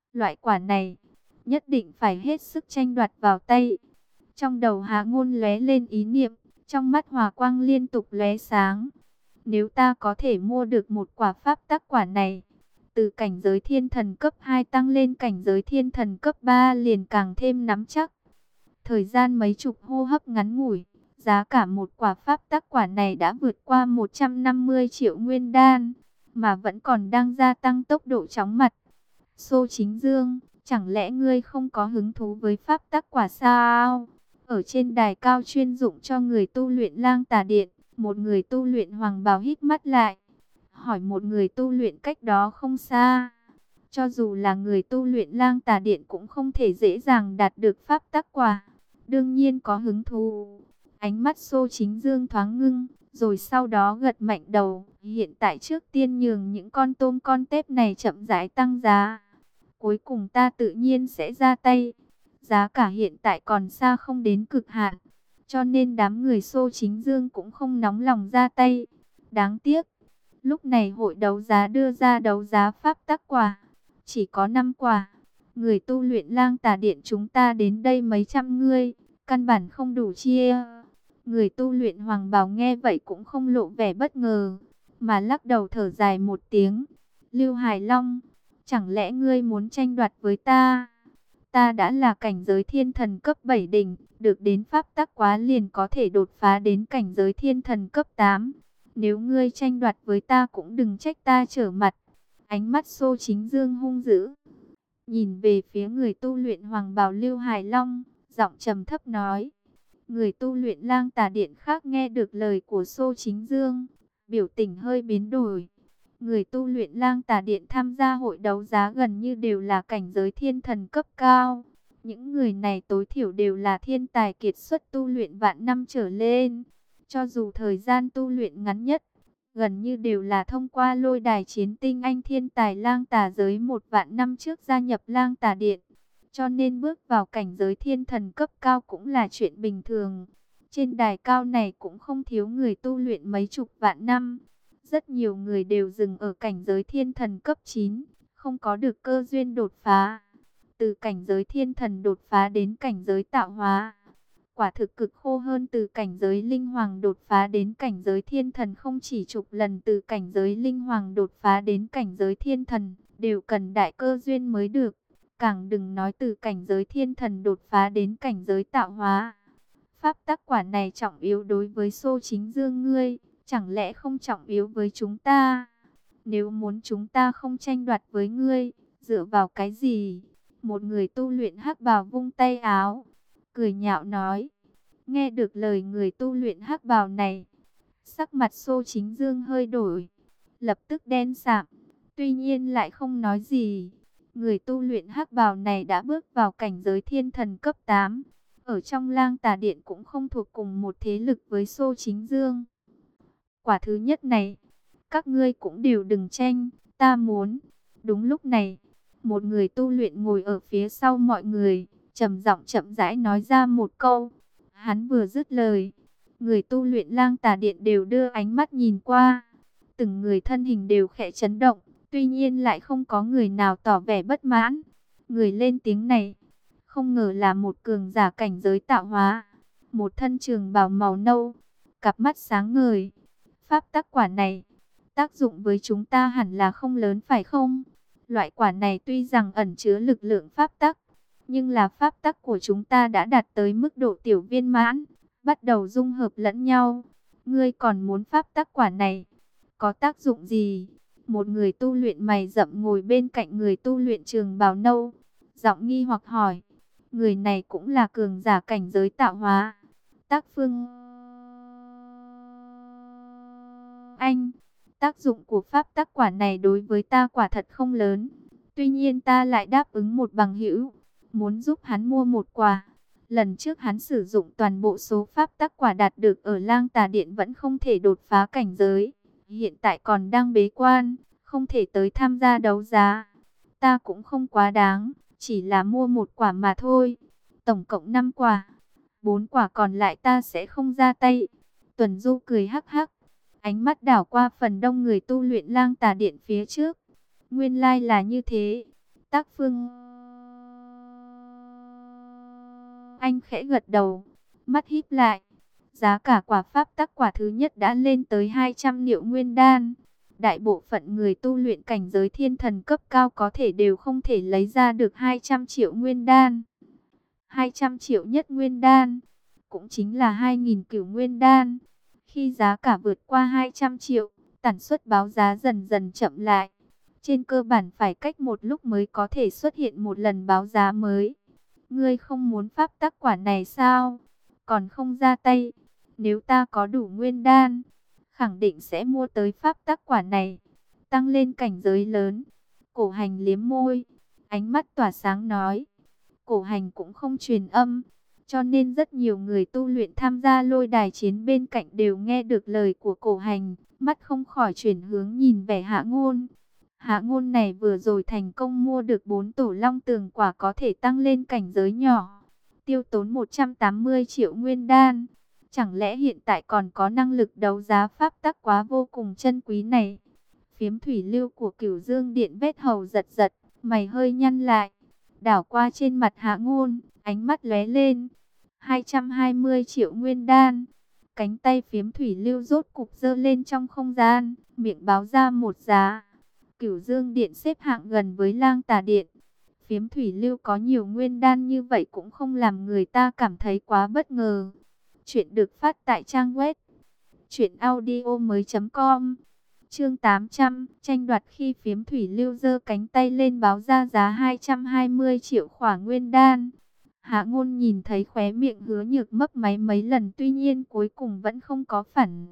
Loại quả này, nhất định phải hết sức tranh đoạt vào tay. Trong đầu Hạ Ngôn lóe lên ý niệm, trong mắt hỏa quang liên tục lóe sáng. Nếu ta có thể mua được một quả pháp tắc quả này, từ cảnh giới thiên thần cấp 2 tăng lên cảnh giới thiên thần cấp 3 liền càng thêm nắm chắc. Thời gian mấy chục hô hấp ngắn ngủi, giá cả một quả pháp tắc quả này đã vượt qua 150 triệu nguyên đan, mà vẫn còn đang gia tăng tốc độ chóng mặt. Xô Chính Dương, chẳng lẽ ngươi không có hứng thú với pháp tắc quả sao? Ở trên đài cao chuyên dụng cho người tu luyện Lang Tà Điện, một người tu luyện hoàng bào hít mắt lại, hỏi một người tu luyện cách đó không xa. Cho dù là người tu luyện Lang Tà Điện cũng không thể dễ dàng đạt được pháp tắc quả. Đương nhiên có hứng thú. Ánh mắt Xô Chính Dương thoáng ngưng, rồi sau đó gật mạnh đầu. Hiện tại trước tiên nhường những con tôm con tép này chậm rãi tăng giá. Cuối cùng ta tự nhiên sẽ ra tay. Giá cả hiện tại còn xa không đến cực hạn, cho nên đám người Xô Chính Dương cũng không nóng lòng ra tay. Đáng tiếc, lúc này hội đấu giá đưa ra đấu giá pháp tắc quả, chỉ có 5 quả. Người tu luyện Lang Tà Điện chúng ta đến đây mấy trăm người, căn bản không đủ chia. Người tu luyện Hoàng Bào nghe vậy cũng không lộ vẻ bất ngờ, mà lắc đầu thở dài một tiếng. Lưu Hải Long, chẳng lẽ ngươi muốn tranh đoạt với ta? Ta đã là cảnh giới thiên thần cấp 7 đỉnh, được đến pháp tắc quá liền có thể đột phá đến cảnh giới thiên thần cấp 8. Nếu ngươi tranh đoạt với ta cũng đừng trách ta trở mặt. Ánh mắt Xô Chính Dương hung dữ, nhìn về phía người tu luyện Hoàng Bào Lưu Hải Long, giọng trầm thấp nói. Người tu luyện Lang Tà Điện khác nghe được lời của Xô Chính Dương, biểu tình hơi biến đổi. Người tu luyện Lang Tà Điện tham gia hội đấu giá gần như đều là cảnh giới thiên thần cấp cao. Những người này tối thiểu đều là thiên tài kiệt xuất tu luyện vạn năm trở lên. Cho dù thời gian tu luyện ngắn nhất, gần như đều là thông qua lôi đài chiến tinh anh thiên tài Lang Tà giới 1 vạn năm trước gia nhập Lang Tà Điện. Cho nên bước vào cảnh giới thiên thần cấp cao cũng là chuyện bình thường. Trên đài cao này cũng không thiếu người tu luyện mấy chục vạn năm. Rất nhiều người đều dừng ở cảnh giới thiên thần cấp 9, không có được cơ duyên đột phá. Từ cảnh giới thiên thần đột phá đến cảnh giới tạo hóa, quả thực cực khô hơn từ cảnh giới linh hoàng đột phá đến cảnh giới thiên thần không chỉ chục lần. Từ cảnh giới linh hoàng đột phá đến cảnh giới thiên thần, đều cần đại cơ duyên mới được. Càng đừng nói từ cảnh giới thiên thần đột phá đến cảnh giới tạo hóa. Pháp tắc quả này trọng yếu đối với Xô Chính Dương ngươi, chẳng lẽ không trọng yếu với chúng ta? Nếu muốn chúng ta không tranh đoạt với ngươi, dựa vào cái gì? Một người tu luyện hắc bào vung tay áo, cười nhạo nói. Nghe được lời người tu luyện hắc bào này, sắc mặt Xô Chính Dương hơi đổi, lập tức đen sạm, tuy nhiên lại không nói gì. Người tu luyện hắc bào này đã bước vào cảnh giới thiên thần cấp 8. Ở trong Lang Tà Điện cũng không thuộc cùng một thế lực với Xô Chính Dương. Quả thứ nhất này, các ngươi cũng đều đừng tranh, ta muốn. Đúng lúc này, một người tu luyện ngồi ở phía sau mọi người, trầm giọng chậm rãi nói ra một câu. Hắn vừa dứt lời, người tu luyện Lang Tà Điện đều đưa ánh mắt nhìn qua. Từng người thân hình đều khẽ chấn động, tuy nhiên lại không có người nào tỏ vẻ bất mãn. Người lên tiếng này, không ngờ là một cường giả cảnh giới tạo hóa. Một thân trường bào màu nâu, cặp mắt sáng ngời. Pháp tắc quả này, tác dụng với chúng ta hẳn là không lớn phải không? Loại quả này tuy rằng ẩn chứa lực lượng pháp tắc, nhưng là pháp tắc của chúng ta đã đạt tới mức độ tiểu viên mãn, bắt đầu dung hợp lẫn nhau. Ngươi còn muốn pháp tắc quả này, có tác dụng gì? Một người tu luyện mày rậm ngồi bên cạnh người tu luyện trường bào nâu, giọng nghi hoặc hỏi. Người này cũng là cường giả cảnh giới tạo hóa. Tác Phương Anh, tác dụng của pháp tắc quả này đối với ta quả thật không lớn. Tuy nhiên ta lại đáp ứng một bằng hữu, muốn giúp hắn mua một quả. Lần trước hắn sử dụng toàn bộ số pháp tắc quả đạt được ở Lang Tà Điện vẫn không thể đột phá cảnh giới. Hiện tại còn đang bế quan, không thể tới tham gia đấu giá. Ta cũng không quá đáng, chỉ là mua một quả mà thôi. Tổng cộng 5 quả, 4 quả còn lại ta sẽ không ra tay. Tuần Du cười hắc hắc, ánh mắt đảo qua phần đông người tu luyện Lang Tà Điện phía trước. Nguyên lai là như thế. Tác Phương Anh khẽ gật đầu, mắt híp lại. Giá cả quả pháp tắc quả thứ nhất đã lên tới 200 triệu nguyên đan. Đại bộ phận người tu luyện cảnh giới thiên thần cấp cao có thể đều không thể lấy ra được 200 triệu nguyên đan. 200 triệu nhất nguyên đan, cũng chính là 2.000 cửu nguyên đan. Khi giá cả vượt qua 200 triệu, tần suất báo giá dần dần chậm lại. Trên cơ bản phải cách một lúc mới có thể xuất hiện một lần báo giá mới. Ngươi không muốn pháp tắc quả này sao? Còn không ra tay. Nếu ta có đủ nguyên đan, khẳng định sẽ mua tới pháp tắc quả này. Tăng lên cảnh giới lớn. Cổ Hành liếm môi, ánh mắt tỏa sáng nói. Cổ Hành cũng không truyền âm, cho nên rất nhiều người tu luyện tham gia lôi đài chiến bên cạnh đều nghe được lời của Cổ Hành, mắt không khỏi chuyển hướng nhìn vẻ Hạ Ngôn. Hạ Ngôn này vừa rồi thành công mua được 4 tổ long tường quả có thể tăng lên cảnh giới nhỏ, tiêu tốn 180 triệu nguyên đan. Chẳng lẽ hiện tại còn có năng lực đấu giá pháp tắc quá vô cùng chân quý này? Phiếm thủy lưu của Cửu Dương Điện vết hầu giật giật, mày hơi nhăn lại, đảo qua trên mặt Hạ Ngôn, ánh mắt lóe lên. 220 triệu nguyên đan. Cánh tay phiếm thủy lưu rốt cục giơ lên trong không gian, miệng báo ra một giá. Cửu Dương Điện xếp hạng gần với Lang Tà Điện. Phiếm thủy lưu có nhiều nguyên đan như vậy cũng không làm người ta cảm thấy quá bất ngờ. Chuyện được phát tại trang web truyệnaudiomoi.com. Chương 800, tranh đoạt. Khi phiếm thủy lưu giơ cánh tay lên báo ra giá 220 triệu khỏa nguyên đan, Hạ Ngôn nhìn thấy khóe miệng Hứa Nhược mấp máy mấy lần, tuy nhiên cuối cùng vẫn không có phản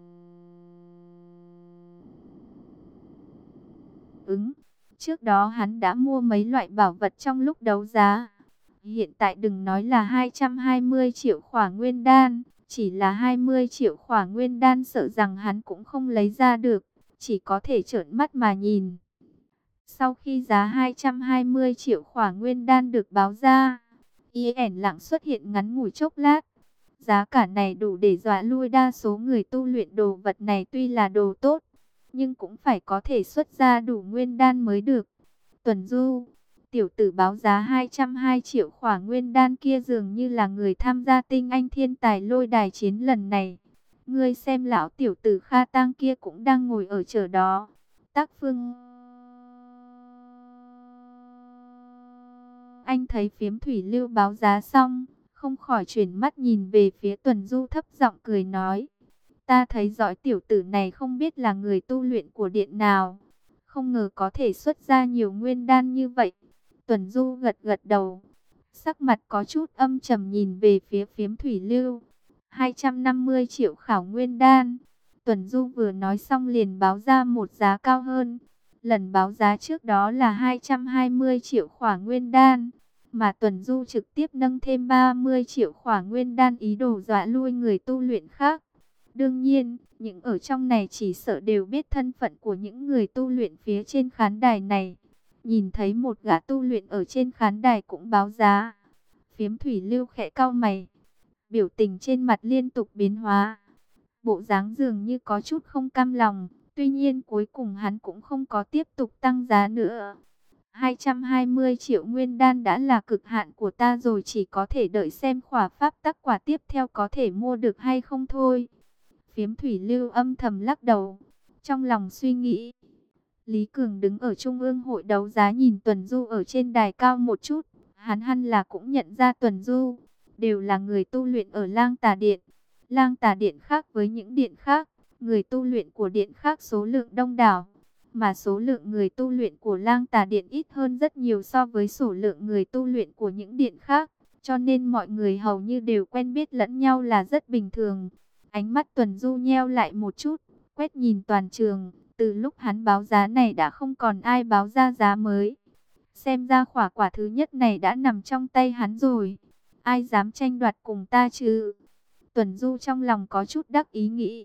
ứng. Trước đó hắn đã mua mấy loại bảo vật trong lúc đấu giá. Hiện tại đừng nói là 220 triệu khỏa nguyên đan, chỉ là 20 triệu khỏa nguyên đan sợ rằng hắn cũng không lấy ra được, chỉ có thể trợn mắt mà nhìn. Sau khi giá 220 triệu khỏa nguyên đan được báo ra, yên lặng xuất hiện ngắn ngủi chốc lát. Giá cả này đủ để dọa lui đa số người tu luyện. Đồ vật này tuy là đồ tốt, nhưng cũng phải có thể xuất ra đủ nguyên đan mới được. Tuần Du, tiểu tử báo giá 220 triệu khỏa nguyên đan kia dường như là người tham gia tinh anh thiên tài lôi đài chiến lần này. Ngươi xem lão tiểu tử Kha Tang kia cũng đang ngồi ở chỗ đó. Tác Phương Anh thấy phiếm thủy lưu báo giá xong, không khỏi chuyển mắt nhìn về phía Tuần Du, thấp giọng cười nói. Ta thấy giỏi tiểu tử này không biết là người tu luyện của điện nào. Không ngờ có thể xuất ra nhiều nguyên đan như vậy. Tuần Du gật gật đầu, sắc mặt có chút âm trầm nhìn về phía phiếm thủy lưu. 250 triệu khảo nguyên đan. Tuần Du vừa nói xong liền báo ra một giá cao hơn. Lần báo giá trước đó là 220 triệu khỏa nguyên đan, mà Tuần Du trực tiếp nâng thêm 30 triệu khỏa nguyên đan, ý đồ dọa lui người tu luyện khác. Đương nhiên, những ở trong này chỉ sợ đều biết thân phận của những người tu luyện phía trên khán đài này. Nhìn thấy một gã tu luyện ở trên khán đài cũng báo giá, phiếm thủy lưu khẽ cau mày, biểu tình trên mặt liên tục biến hóa, bộ dáng dường như có chút không cam lòng. Tuy nhiên cuối cùng hắn cũng không có tiếp tục tăng giá nữa. 220 triệu nguyên đan đã là cực hạn của ta rồi, chỉ có thể đợi xem khỏa pháp tắc quả tiếp theo có thể mua được hay không thôi. Phiếm thủy lưu âm thầm lắc đầu, trong lòng suy nghĩ. Lý Cường đứng ở trung ương hội đấu giá nhìn Tuần Du ở trên đài cao một chút. Hắn hẳn là cũng nhận ra Tuần Du, đều là người tu luyện ở Lang Tà Điện. Lang Tà Điện khác với những điện khác, người tu luyện của điện khác số lượng đông đảo, mà số lượng người tu luyện của Lang Tà Điện ít hơn rất nhiều so với số lượng người tu luyện của những điện khác, cho nên mọi người hầu như đều quen biết lẫn nhau là rất bình thường. Ánh mắt Tuần Du nheo lại một chút, quét nhìn toàn trường. Từ lúc hắn báo giá này đã không còn ai báo ra giá mới. Xem ra khỏa quả thứ nhất này đã nằm trong tay hắn rồi. Ai dám tranh đoạt cùng ta chứ? Tuần Du trong lòng có chút đắc ý nghĩ.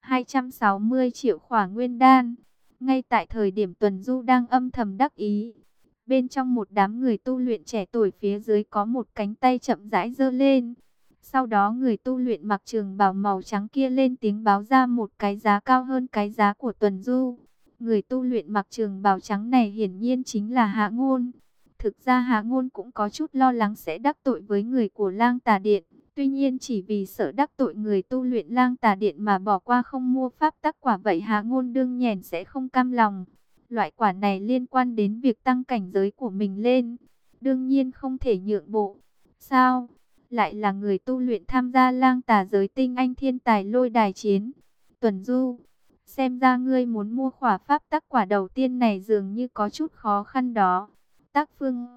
260 triệu khỏa nguyên đan. Ngay tại thời điểm Tuần Du đang âm thầm đắc ý, bên trong một đám người tu luyện trẻ tuổi phía dưới có một cánh tay chậm rãi giơ lên. Sau đó người tu luyện mặc trường bào màu trắng kia lên tiếng báo ra một cái giá cao hơn cái giá của Tuần Du. Người tu luyện mặc trường bào trắng này hiển nhiên chính là Hạ Ngôn. Thực ra Hạ Ngôn cũng có chút lo lắng sẽ đắc tội với người của Lang Tà Điện. Tuy nhiên chỉ vì sợ đắc tội người tu luyện Lang Tà Điện mà bỏ qua không mua pháp tắc quả, vậy Hạ Ngôn đương nhiên sẽ không cam lòng. Loại quả này liên quan đến việc tăng cảnh giới của mình lên, đương nhiên không thể nhượng bộ. Sao? Lại là người tu luyện tham gia Lang Tà giới tinh anh thiên tài lôi đài chiến. Tuần Du, xem ra ngươi muốn mua khỏa pháp tắc quả đầu tiên này dường như có chút khó khăn đó. Tác Phương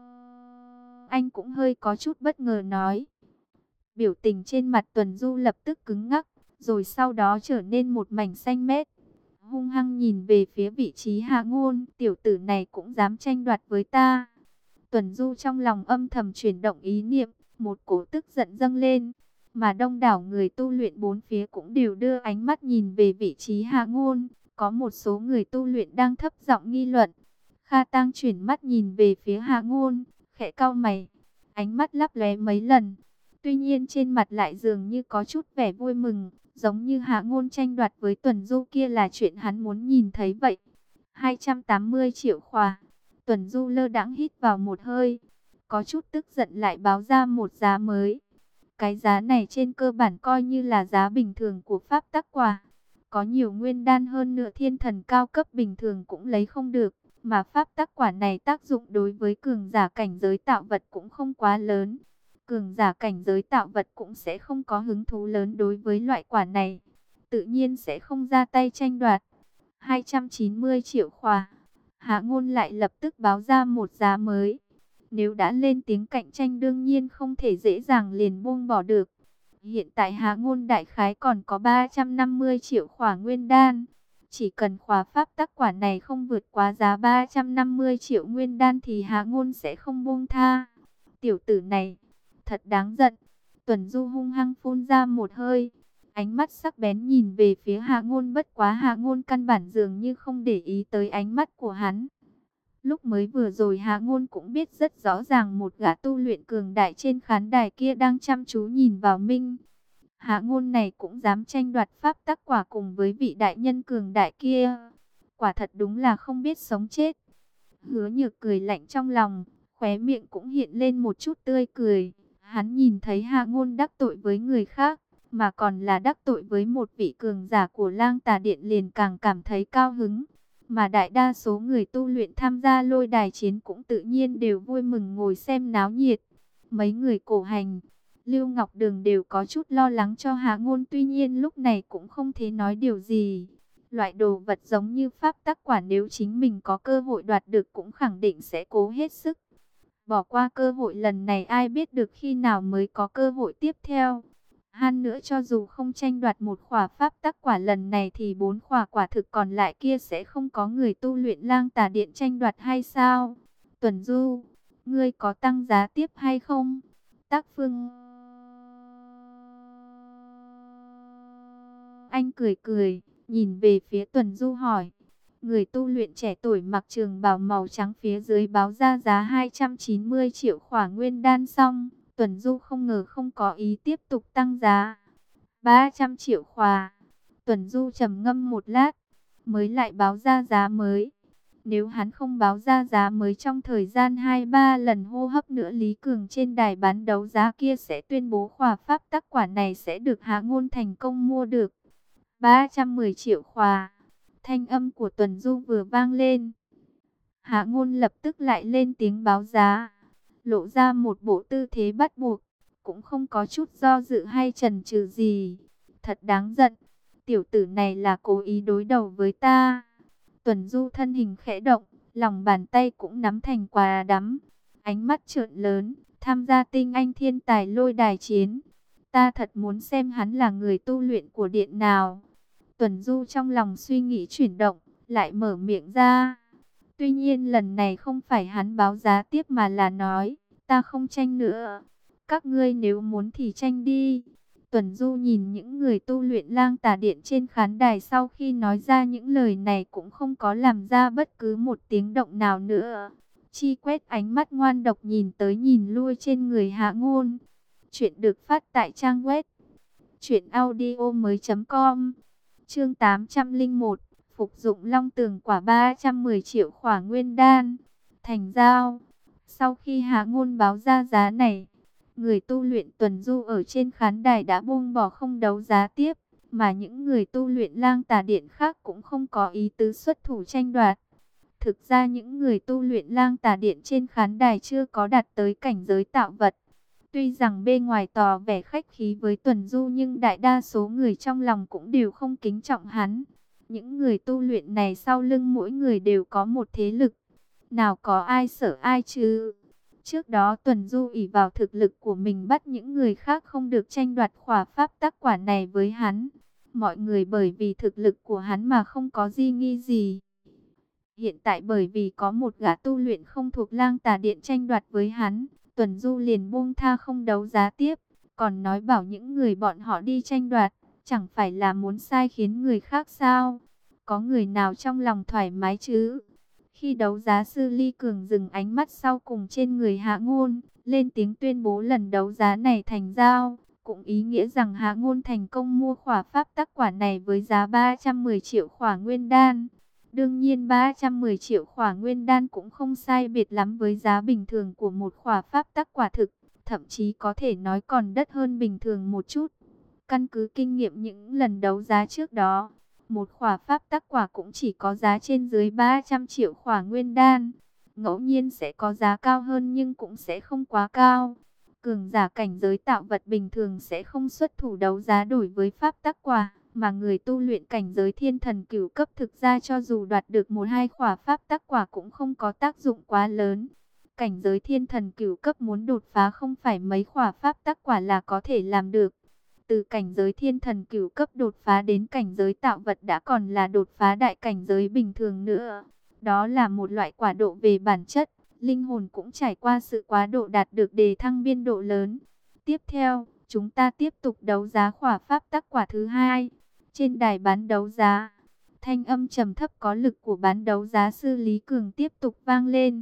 Anh cũng hơi có chút bất ngờ nói. Biểu tình trên mặt Tuần Du lập tức cứng ngắc, rồi sau đó trở nên một mảnh xanh mét. Hung hăng nhìn về phía vị trí Hạ Ngôn, tiểu tử này cũng dám tranh đoạt với ta. Tuần Du trong lòng âm thầm chuyển động ý niệm, một cỗ tức giận dâng lên. Mà đông đảo người tu luyện bốn phía cũng đều đưa ánh mắt nhìn về vị trí Hạ Ngôn. Có một số người tu luyện đang thấp giọng nghi luận. Kha Tang chuyển mắt nhìn về phía Hạ Ngôn, khẽ cau mày, ánh mắt lấp lóe mấy lần. Tuy nhiên trên mặt lại dường như có chút vẻ vui mừng, giống như Hạ Ngôn tranh đoạt với Tuần Du kia là chuyện hắn muốn nhìn thấy vậy. 280 triệu khỏa. Tuần Du lơ đãng hít vào một hơi, có chút tức giận lại báo ra một giá mới. Cái giá này trên cơ bản coi như là giá bình thường của pháp tắc quả. Có nhiều nguyên đan hơn nữa thiên thần cao cấp bình thường cũng lấy không được. Mà pháp tắc quả này tác dụng đối với cường giả cảnh giới tạo vật cũng không quá lớn. Cường giả cảnh giới tạo vật cũng sẽ không có hứng thú lớn đối với loại quả này. Tự nhiên sẽ không ra tay tranh đoạt. 290 triệu khỏa. Hạ Ngôn lại lập tức báo ra một giá mới. Nếu đã lên tiếng cạnh tranh đương nhiên không thể dễ dàng liền buông bỏ được. Hiện tại Hạ Ngôn đại khái còn có 350 triệu khỏa nguyên đan. Chỉ cần khóa pháp tắc quả này không vượt quá giá 350 triệu nguyên đan thì Hạ Ngôn sẽ không buông tha. Tiểu tử này, thật đáng giận. Tuần Du hung hăng phun ra một hơi. Ánh mắt sắc bén nhìn về phía Hạ Ngôn, bất quá Hạ Ngôn căn bản dường như không để ý tới ánh mắt của hắn. Lúc mới vừa rồi Hạ Ngôn cũng biết rất rõ ràng một gã tu luyện cường đại trên khán đài kia đang chăm chú nhìn vào mình. Hạ Ngôn này cũng dám tranh đoạt pháp tắc quả cùng với vị đại nhân cường đại kia. Quả thật đúng là không biết sống chết. Hứa Nhược cười lạnh trong lòng, khóe miệng cũng hiện lên một chút tươi cười. Hắn nhìn thấy Hạ Ngôn đắc tội với người khác, mà còn là đắc tội với một vị cường giả của Lang Tà Điện liền càng cảm thấy cao hứng. Mà đại đa số người tu luyện tham gia lôi đài chiến cũng tự nhiên đều vui mừng ngồi xem náo nhiệt. Mấy người cổ hành, Lưu Ngọc Đường đều có chút lo lắng cho Hạ Ngôn, tuy nhiên lúc này cũng không thể nói điều gì. Loại đồ vật giống như pháp tắc quả nếu chính mình có cơ hội đoạt được cũng khẳng định sẽ cố hết sức. Bỏ qua cơ hội lần này ai biết được khi nào mới có cơ hội tiếp theo. Han nữa cho dù không tranh đoạt một khỏa pháp tắc quả lần này thì 4 khỏa quả thực còn lại kia sẽ không có người tu luyện Lang Tà Điện tranh đoạt hay sao? Tuần Du, ngươi có tăng giá tiếp hay không? Tác Phương Anh cười cười, nhìn về phía Tuần Du hỏi. Người tu luyện trẻ tuổi mặc trường bào màu trắng phía dưới báo ra giá 290 triệu khỏa nguyên đan xong. Tuần Du không ngờ không có ý tiếp tục tăng giá. 300 triệu khỏa. Tuần Du trầm ngâm một lát, mới lại báo ra giá mới. Nếu hắn không báo ra giá mới trong thời gian 2-3 lần hô hấp nữa, Lý Cường trên đài bán đấu giá kia sẽ tuyên bố khỏa pháp tắc quả này sẽ được Hạ Ngôn thành công mua được. 310 triệu khỏa. Thanh âm của Tuần Du vừa vang lên, Hạ Ngôn lập tức lại lên tiếng báo giá, lộ ra một bộ tư thế bắt buộc, cũng không có chút do dự hay chần chừ gì. Thật đáng giận, tiểu tử này là cố ý đối đầu với ta. Tuần Du thân hình khẽ động, lòng bàn tay cũng nắm thành quả đấm, ánh mắt trợn lớn, tham gia tinh anh thiên tài lôi đài chiến. Ta thật muốn xem hắn là người tu luyện của điện nào. Tuần Du trong lòng suy nghĩ chuyển động, lại mở miệng ra. Tuy nhiên lần này không phải hắn báo giá tiếp mà là nói, ta không tranh nữa. Các ngươi nếu muốn thì tranh đi. Tuần Du nhìn những người tu luyện Lang Tà Điện trên khán đài, sau khi nói ra những lời này cũng không có làm ra bất cứ một tiếng động nào nữa. Chi quét ánh mắt ngoan độc nhìn tới nhìn lui trên người Hạ Ngôn. Chuyện được phát tại trang web truyệnaudiomoi.com. Chương 801, phục dụng Long Tường quả 310 triệu khỏa nguyên đan. Thành giao. Sau khi Hạ Ngôn báo ra giá này, người tu luyện tuần du ở trên khán đài đã buông bỏ không đấu giá tiếp, mà những người tu luyện Lang Tà Điện khác cũng không có ý tứ xuất thủ tranh đoạt. Thực ra những người tu luyện Lang Tà Điện trên khán đài chưa có đạt tới cảnh giới tạo vật. Tuy rằng bên ngoài tỏ vẻ khách khí với tuần du, nhưng đại đa số người trong lòng cũng đều không kính trọng hắn. Những người tu luyện này sau lưng mỗi người đều có một thế lực. Nào có ai sợ ai chứ? Trước đó tuần du ỷ vào thực lực của mình bắt những người khác không được tranh đoạt khỏa pháp tắc quả này với hắn. Mọi người bởi vì thực lực của hắn mà không có di nghi gì. Hiện tại bởi vì có một gã tu luyện không thuộc Lang Tà Điện tranh đoạt với hắn, tuần du liền buông tha không đấu giá tiếp. Còn nói bảo những người bọn họ đi tranh đoạt, chẳng phải là muốn sai khiến người khác sao? Có người nào trong lòng thoải mái chứ? Khi đấu giá sư Ly Cường dừng ánh mắt sau cùng trên người Hạ Ngôn, lên tiếng tuyên bố lần đấu giá này thành giao, cũng ý nghĩa rằng Hạ Ngôn thành công mua khỏa pháp tắc quả này với giá 310 triệu khỏa nguyên đan. Đương nhiên 310 triệu khỏa nguyên đan cũng không sai biệt lắm với giá bình thường của một khỏa pháp tắc quả thực, thậm chí có thể nói còn đắt hơn bình thường một chút. Căn cứ kinh nghiệm những lần đấu giá trước đó, một khỏa pháp tắc quả cũng chỉ có giá trên dưới 300 triệu khỏa nguyên đan. Ngẫu nhiên sẽ có giá cao hơn nhưng cũng sẽ không quá cao. Cường giả cảnh giới tạo vật bình thường sẽ không xuất thủ đấu giá đổi với pháp tắc quả, mà người tu luyện cảnh giới thiên thần cửu cấp thực ra cho dù đoạt được một hai khỏa pháp tắc quả cũng không có tác dụng quá lớn. Cảnh giới thiên thần cửu cấp muốn đột phá không phải mấy khỏa pháp tắc quả là có thể làm được. Từ cảnh giới thiên thần cửu cấp đột phá đến cảnh giới tạo vật đã còn là đột phá đại cảnh giới bình thường nữa. Đó là một loại quả độ về bản chất, linh hồn cũng trải qua sự quá độ đạt được đề thăng biên độ lớn. Tiếp theo, chúng ta tiếp tục đấu giá khỏa pháp tắc quả thứ hai. Trên đài bán đấu giá, thanh âm trầm thấp có lực của bán đấu giá sư Lý Cường tiếp tục vang lên.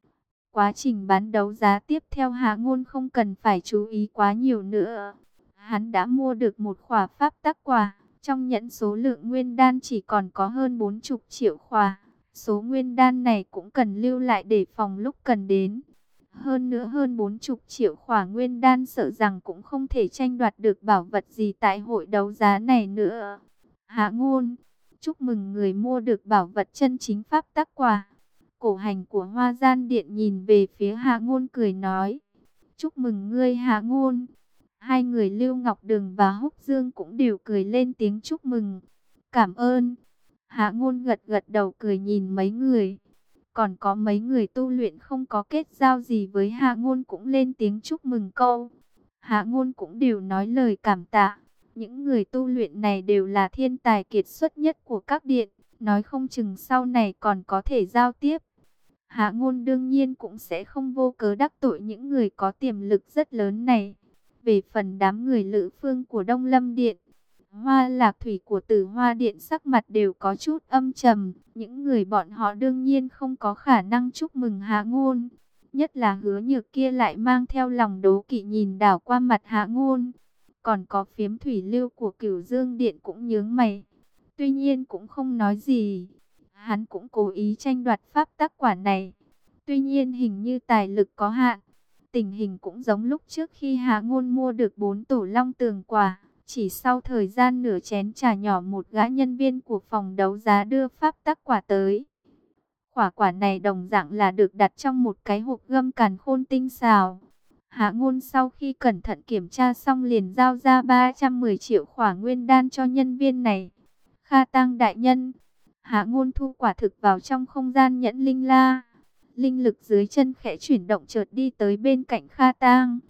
Quá trình bán đấu giá tiếp theo Hạ Ngôn không cần phải chú ý quá nhiều nữa. Hắn đã mua được một khỏa pháp tắc quả, trong nhẫn số lượng nguyên đan chỉ còn có hơn 40 triệu khỏa. Số nguyên đan này cũng cần lưu lại để phòng lúc cần đến. Hơn nữa hơn 40 triệu khỏa nguyên đan sợ rằng cũng không thể tranh đoạt được bảo vật gì tại hội đấu giá này nữa. Hạ Ngôn, chúc mừng người mua được bảo vật chân chính pháp tắc quả. Cổ hành của Hoa Gian Điện nhìn về phía Hạ Ngôn cười nói. Chúc mừng ngươi Hạ Ngôn. Hai người Lưu Ngọc Đường và Húc Dương cũng đều cười lên tiếng chúc mừng. Cảm ơn. Hạ Ngôn gật gật đầu cười nhìn mấy người. Còn có mấy người tu luyện không có kết giao gì với Hạ Ngôn cũng lên tiếng chúc mừng câu. Hạ Ngôn cũng đều nói lời cảm tạ. Những người tu luyện này đều là thiên tài kiệt xuất nhất của các điện. Nói không chừng sau này còn có thể giao tiếp. Hạ Ngôn đương nhiên cũng sẽ không vô cớ đắc tội những người có tiềm lực rất lớn này. Về phần đám người Lữ Phương của Đông Lâm Điện, Hoa Lạc Thủy của Tử Hoa Điện sắc mặt đều có chút âm trầm. Những người bọn họ đương nhiên không có khả năng chúc mừng Hạ Ngôn. Nhất là Hứa Nhược kia lại mang theo lòng đố kỵ nhìn đảo qua mặt Hạ Ngôn. Còn có Phiếm Thủy Lưu của Cửu Dương Điện cũng nhướng mày. Tuy nhiên cũng không nói gì. Hắn cũng cố ý tranh đoạt pháp tắc quả này. Tuy nhiên hình như tài lực có hạn. Tình hình cũng giống lúc trước khi Hạ Ngôn mua được 4 tổ long tường quả. Chỉ sau thời gian nửa chén trà nhỏ một gã nhân viên của phòng đấu giá đưa pháp tắc quả tới. Quả này đồng dạng là được đặt trong một cái hộp gâm càn khôn tinh xảo. Hạ Ngôn sau khi cẩn thận kiểm tra xong liền giao ra 310 triệu khỏa nguyên đan cho nhân viên này. Kha Tăng đại nhân. Hạ Ngôn thu quả thực vào trong không gian nhẫn linh la. Linh lực dưới chân khẽ chuyển động chợt đi tới bên cạnh Kha Tăng.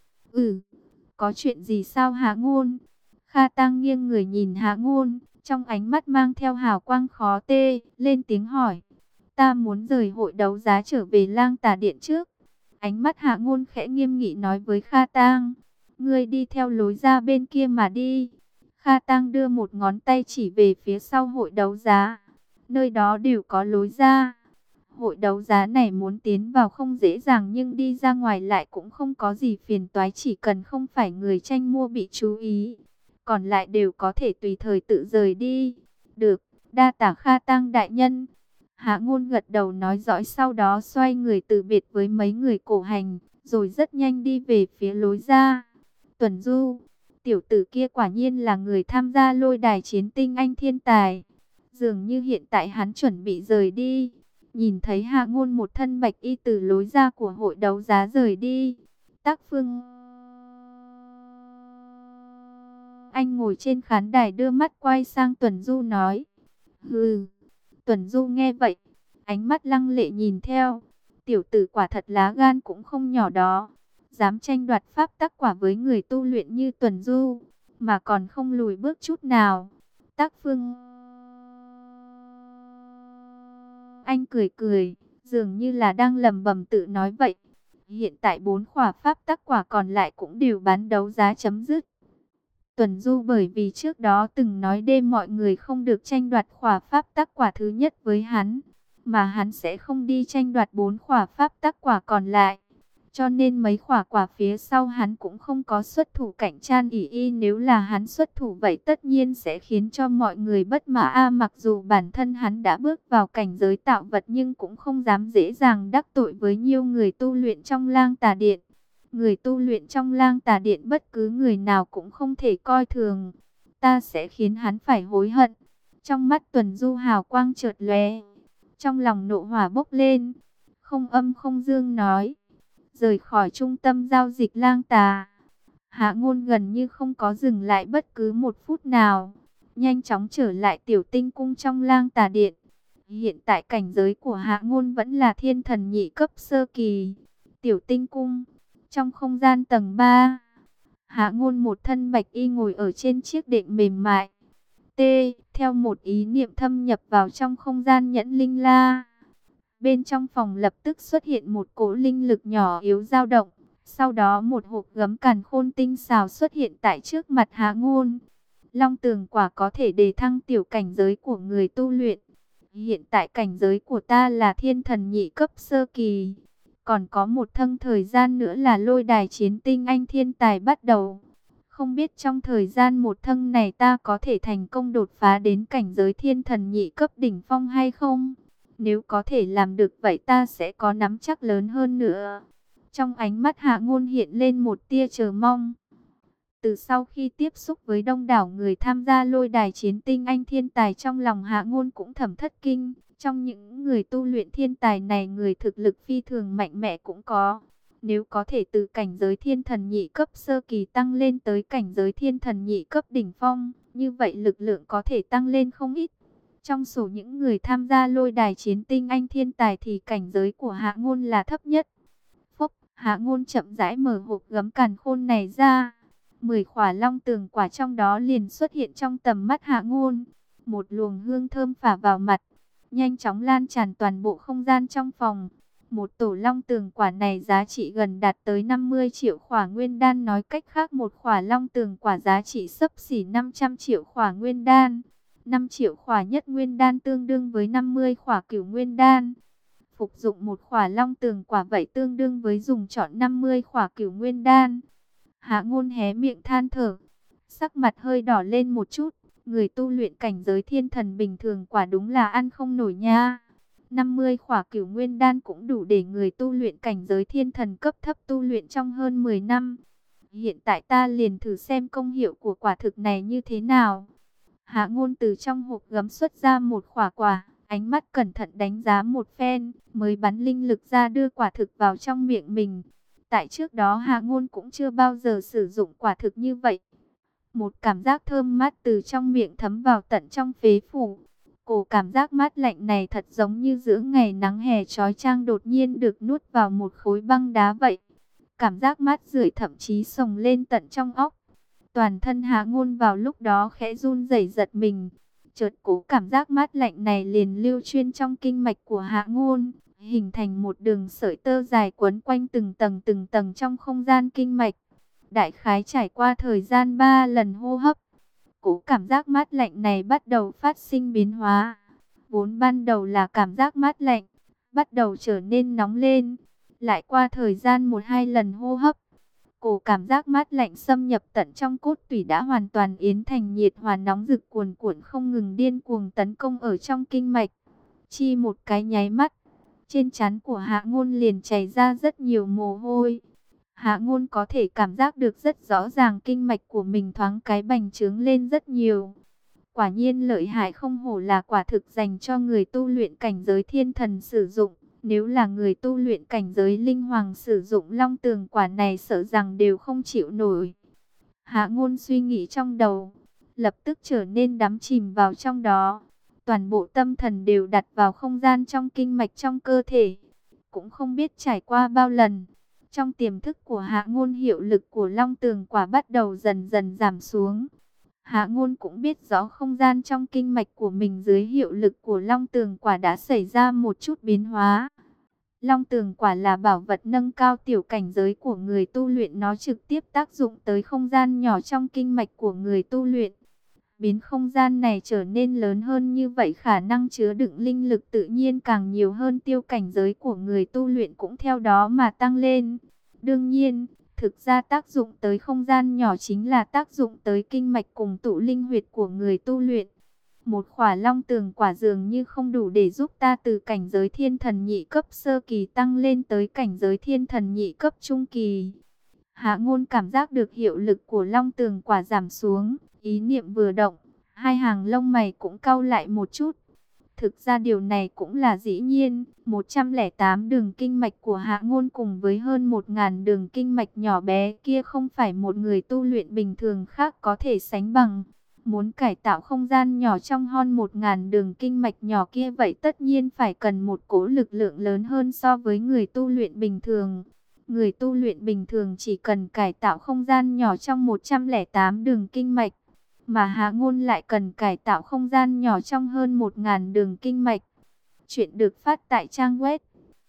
Có chuyện gì sao Hạ Ngôn? Kha Tăng nghiêng người nhìn Hạ Ngôn, trong ánh mắt mang theo hào quang khó tê, lên tiếng hỏi. Ta muốn rời hội đấu giá trở về Lang Tà Điện trước. Ánh mắt Hạ Ngôn khẽ nghiêm nghị nói với Kha Tăng. Ngươi đi theo lối ra bên kia mà đi. Kha Tăng đưa một ngón tay chỉ về phía sau hội đấu giá. Nơi đó đều có lối ra. Hội đấu giá này muốn tiến vào không dễ dàng nhưng đi ra ngoài lại cũng không có gì phiền toái, chỉ cần không phải người tranh mua bị chú ý. Còn lại đều có thể tùy thời tự rời đi. Được, đa tả Kha Tăng đại nhân. Hạ Ngôn gật đầu nói rõ, sau đó xoay người từ biệt với mấy người cổ hành, rồi rất nhanh đi về phía lối ra. Tuần Du, tiểu tử kia quả nhiên là người tham gia lôi đài chiến tinh anh thiên tài. Dường như hiện tại hắn chuẩn bị rời đi. Nhìn thấy Hạ Ngôn một thân bạch y từ lối ra của hội đấu giá rời đi. Tác Phương Anh ngồi trên khán đài đưa mắt quay sang Tuần Du nói. Hừ. Tuần Du nghe vậy, ánh mắt lăng lệ nhìn theo. Tiểu tử quả thật lá gan cũng không nhỏ đó. Dám tranh đoạt pháp tắc quả với người tu luyện như Tuần Du, mà còn không lùi bước chút nào. Tác Phương Anh cười cười, dường như là đang lẩm bẩm tự nói vậy. Hiện tại 4 khỏa pháp tắc quả còn lại cũng đều bán đấu giá chấm dứt. Tuần Du bởi vì trước đó từng nói đêm mọi người không được tranh đoạt khỏa pháp tắc quả thứ nhất với hắn, mà hắn sẽ không đi tranh đoạt 4 khỏa pháp tắc quả còn lại. Cho nên mấy khỏa quả phía sau hắn cũng không có xuất thủ cạnh tranh ỷ y, nếu là hắn xuất thủ vậy tất nhiên sẽ khiến cho mọi người bất mãn. Mặc dù bản thân hắn đã bước vào cảnh giới tạo vật nhưng cũng không dám dễ dàng đắc tội với nhiều người tu luyện trong Lang Tà Điện. Người tu luyện trong Lang Tà Điện bất cứ người nào cũng không thể coi thường. Ta sẽ khiến hắn phải hối hận. Trong mắt Tuần Du hào quang chợt lóe, trong lòng nộ hỏa bốc lên, không âm không dương nói. Rời khỏi trung tâm giao dịch Lang Tà, Hạ Ngôn gần như không có dừng lại bất cứ một phút nào, nhanh chóng trở lại tiểu tinh cung trong Lang Tà Điện. Hiện tại cảnh giới của Hạ Ngôn vẫn là thiên thần nhị cấp sơ kỳ. Tiểu tinh cung, trong không gian tầng 3, Hạ Ngôn một thân bạch y ngồi ở trên chiếc đệm mềm mại. Theo một ý niệm thâm nhập vào trong không gian nhẫn linh la, bên trong phòng lập tức xuất hiện một cỗ linh lực nhỏ yếu dao động. Sau đó một hộp gấm càn khôn tinh xảo xuất hiện tại trước mặt Hạ Ngôn. Long tường quả có thể đề thăng tiểu cảnh giới của người tu luyện. Hiện tại cảnh giới của ta là thiên thần nhị cấp sơ kỳ. Còn có một thân thời gian nữa là lôi đài chiến tinh anh thiên tài bắt đầu. Không biết trong thời gian một thân này ta có thể thành công đột phá đến cảnh giới thiên thần nhị cấp đỉnh phong hay không? Nếu có thể làm được vậy ta sẽ có nắm chắc lớn hơn nữa. Trong ánh mắt Hạ Ngôn hiện lên một tia chờ mong. Từ sau khi tiếp xúc với đông đảo người tham gia lôi đài chiến tinh anh thiên tài, trong lòng Hạ Ngôn cũng thầm thất kinh. Trong những người tu luyện thiên tài này, người thực lực phi thường mạnh mẽ cũng có. Nếu có thể từ cảnh giới thiên thần nhị cấp sơ kỳ tăng lên tới cảnh giới thiên thần nhị cấp đỉnh phong, như vậy lực lượng có thể tăng lên không ít. Trong số những người tham gia lôi đài chiến tinh anh thiên tài thì cảnh giới của Hạ Ngôn là thấp nhất. Phúc, Hạ Ngôn chậm rãi mở hộp gấm càn khôn này ra. 10 khỏa long tường quả trong đó liền xuất hiện trong tầm mắt Hạ Ngôn. Một luồng hương thơm phả vào mặt, nhanh chóng lan tràn toàn bộ không gian trong phòng. Một tổ long tường quả này giá trị gần đạt tới 50 triệu khỏa nguyên đan, nói cách khác một khỏa long tường quả giá trị xấp xỉ 500 triệu khỏa nguyên đan. 5 triệu khỏa nhất nguyên đan tương đương với 50 khỏa cửu nguyên đan. Phục dụng một khỏa long tường quả vậy tương đương với dùng trọn 50 khỏa cửu nguyên đan. Hạ Ngôn hé miệng than thở, sắc mặt hơi đỏ lên một chút. Người tu luyện cảnh giới thiên thần bình thường quả đúng là ăn không nổi nha. 50 khỏa cửu nguyên đan cũng đủ để người tu luyện cảnh giới thiên thần cấp thấp tu luyện trong hơn 10 năm. Hiện tại ta liền thử xem công hiệu của quả thực này như thế nào. Hạ Ngôn từ trong hộp gấm xuất ra một khỏa quả, ánh mắt cẩn thận đánh giá một phen, mới bắn linh lực ra đưa quả thực vào trong miệng mình. Tại trước đó Hạ Ngôn cũng chưa bao giờ sử dụng quả thực như vậy. Một cảm giác thơm mát từ trong miệng thấm vào tận trong phế phủ. Cổ cảm giác mát lạnh này thật giống như giữa ngày nắng hè chói chang đột nhiên được nuốt vào một khối băng đá vậy. Cảm giác mát rượi thậm chí xông lên tận trong óc. Toàn thân Hạ Ngôn vào lúc đó khẽ run rẩy giật mình. Chợt cố cảm giác mát lạnh này liền lưu chuyên trong kinh mạch của Hạ Ngôn, hình thành một đường sợi tơ dài quấn quanh từng tầng trong không gian kinh mạch. Đại khái trải qua thời gian 3 lần hô hấp, cố cảm giác mát lạnh này bắt đầu phát sinh biến hóa. Vốn ban đầu là cảm giác mát lạnh, bắt đầu trở nên nóng lên. Lại qua thời gian 1-2 lần hô hấp, cổ cảm giác mát lạnh xâm nhập tận trong cốt tủy đã hoàn toàn yến thành nhiệt hòa nóng rực cuồn cuộn không ngừng điên cuồng tấn công ở trong kinh mạch. Chi một cái nháy mắt, trên trán của Hạ Ngôn liền chảy ra rất nhiều mồ hôi. Hạ Ngôn có thể cảm giác được rất rõ ràng kinh mạch của mình thoáng cái bành trướng lên rất nhiều. Quả nhiên lợi hại, không hổ là quả thực dành cho người tu luyện cảnh giới thiên thần sử dụng. Nếu là người tu luyện cảnh giới linh hoàng sử dụng long tường quả này sợ rằng đều không chịu nổi. Hạ Ngôn suy nghĩ trong đầu, lập tức trở nên đắm chìm vào trong đó. Toàn bộ tâm thần đều đặt vào không gian trong kinh mạch trong cơ thể. Cũng không biết trải qua bao lần, trong tiềm thức của Hạ Ngôn hiệu lực của long tường quả bắt đầu dần dần giảm xuống. Hạ Ngôn cũng biết rõ không gian trong kinh mạch của mình dưới hiệu lực của long tường quả đã xảy ra một chút biến hóa. Long tường quả là bảo vật nâng cao tiểu cảnh giới của người tu luyện, nó trực tiếp tác dụng tới không gian nhỏ trong kinh mạch của người tu luyện. Biến không gian này trở nên lớn hơn như vậy, khả năng chứa đựng linh lực tự nhiên càng nhiều hơn, tiêu cảnh giới của người tu luyện cũng theo đó mà tăng lên. Đương nhiên, thực ra tác dụng tới không gian nhỏ chính là tác dụng tới kinh mạch cùng tụ linh huyệt của người tu luyện. Một khỏa long tường quả dường như không đủ để giúp ta từ cảnh giới thiên thần nhị cấp sơ kỳ tăng lên tới cảnh giới thiên thần nhị cấp trung kỳ. Hạ Ngôn cảm giác được hiệu lực của long tường quả giảm xuống, ý niệm vừa động, hai hàng lông mày cũng cau lại một chút. Thực ra điều này cũng là dĩ nhiên, 108 đường kinh mạch của Hạ Ngôn cùng với hơn 1000 đường kinh mạch nhỏ bé kia không phải một người tu luyện bình thường khác có thể sánh bằng. Muốn cải tạo không gian nhỏ trong hơn 1000 đường kinh mạch nhỏ kia vậy tất nhiên phải cần một cỗ lực lượng lớn hơn so với người tu luyện bình thường. Người tu luyện bình thường chỉ cần cải tạo không gian nhỏ trong 108 đường kinh mạch, mà Hạ Ngôn lại cần cải tạo không gian nhỏ trong hơn 1000 đường kinh mạch. Chuyện được phát tại trang web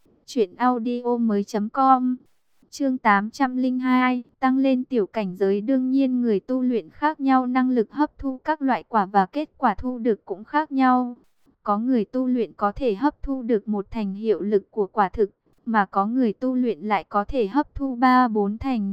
truyệnaudiomoi.com. Chương 802, tăng lên tiểu cảnh giới. Đương nhiên người tu luyện khác nhau, năng lực hấp thu các loại quả và kết quả thu được cũng khác nhau. Có người tu luyện có thể hấp thu được một thành hiệu lực của quả thực, mà có người tu luyện lại có thể hấp thu 3-4 thành.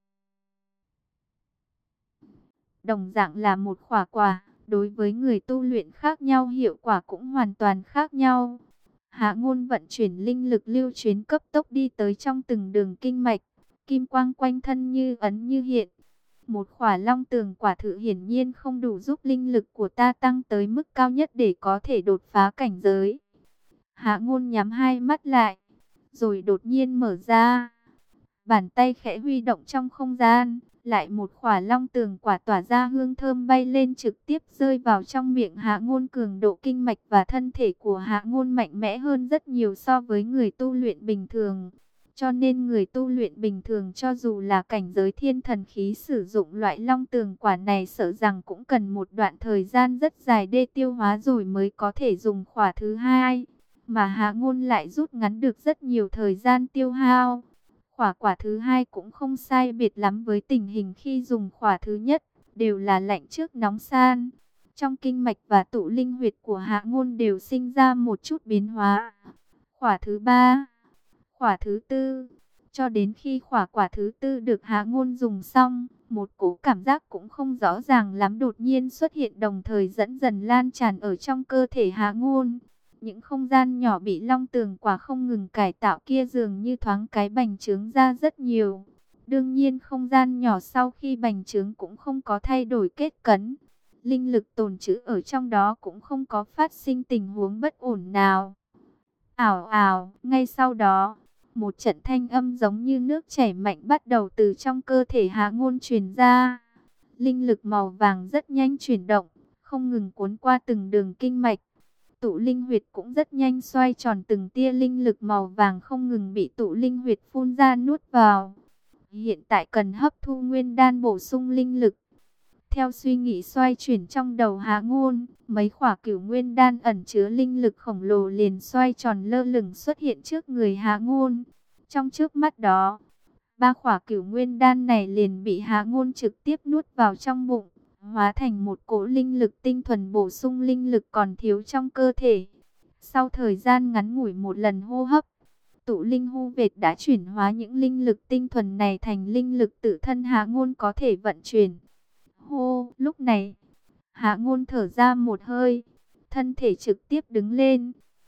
Đồng dạng là một khỏa quả, đối với người tu luyện khác nhau hiệu quả cũng hoàn toàn khác nhau. Hạ Ngôn vận chuyển linh lực lưu chuyển cấp tốc đi tới trong từng đường kinh mạch, kim quang quanh thân như ấn như hiện. Một khỏa long tường quả thử hiển nhiên không đủ giúp linh lực của ta tăng tới mức cao nhất để có thể đột phá cảnh giới. Hạ Ngôn nhắm hai mắt lại, rồi đột nhiên mở ra. Bàn tay khẽ huy động trong không gian, lại một khỏa long tường quả tỏa ra hương thơm bay lên trực tiếp rơi vào trong miệng Hạ Ngôn. Cường độ kinh mạch và thân thể của Hạ Ngôn mạnh mẽ hơn rất nhiều so với người tu luyện bình thường. Cho nên người tu luyện bình thường cho dù là cảnh giới thiên thần khí sử dụng loại long tường quả này sợ rằng cũng cần một đoạn thời gian rất dài để tiêu hóa rồi mới có thể dùng khỏa thứ hai. Mà Hạ Ngôn lại rút ngắn được rất nhiều thời gian tiêu hao. Quả thứ hai cũng không sai biệt lắm với tình hình khi dùng khỏa thứ nhất, đều là lạnh trước nóng san. Trong kinh mạch và tụ linh huyệt của Hạ Ngôn đều sinh ra một chút biến hóa. Khỏa thứ ba, khỏa thứ tư, cho đến khi quả thứ tư được Hạ Ngôn dùng xong, một cỗ cảm giác cũng không rõ ràng lắm đột nhiên xuất hiện, đồng thời dẫn dần lan tràn ở trong cơ thể Hạ Ngôn. Những không gian nhỏ bị long tường quả không ngừng cải tạo kia dường như thoáng cái bành trướng ra rất nhiều. Đương nhiên không gian nhỏ sau khi bành trướng cũng không có thay đổi kết cấu. Linh lực tồn trữ ở trong đó cũng không có phát sinh tình huống bất ổn nào. Ảo ảo, ngay sau đó, một trận thanh âm giống như nước chảy mạnh bắt đầu từ trong cơ thể Hạ Ngôn truyền ra. Linh lực màu vàng rất nhanh chuyển động, không ngừng cuốn qua từng đường kinh mạch. Tụ linh huyệt cũng rất nhanh xoay tròn, từng tia linh lực màu vàng không ngừng bị tụ linh huyệt phun ra nuốt vào. Hiện tại cần hấp thu nguyên đan bổ sung linh lực. Theo suy nghĩ xoay chuyển trong đầu Hạ Ngôn, mấy khỏa cửu nguyên đan ẩn chứa linh lực khổng lồ liền xoay tròn lơ lửng xuất hiện trước người Hạ Ngôn. Trong chớp mắt đó, ba khỏa cửu nguyên đan này liền bị Hạ Ngôn trực tiếp nuốt vào trong bụng, hóa thành một cỗ linh lực tinh thuần bổ sung linh lực còn thiếu trong cơ thể. Sau thời gian ngắn ngủi một lần hô hấp, tụ linh hu vệt đã chuyển hóa những linh lực tinh thuần này thành linh lực tự thân Hạ Ngôn có thể vận chuyển. Hô, lúc này, Hạ Ngôn thở ra một hơi, thân thể trực tiếp đứng lên.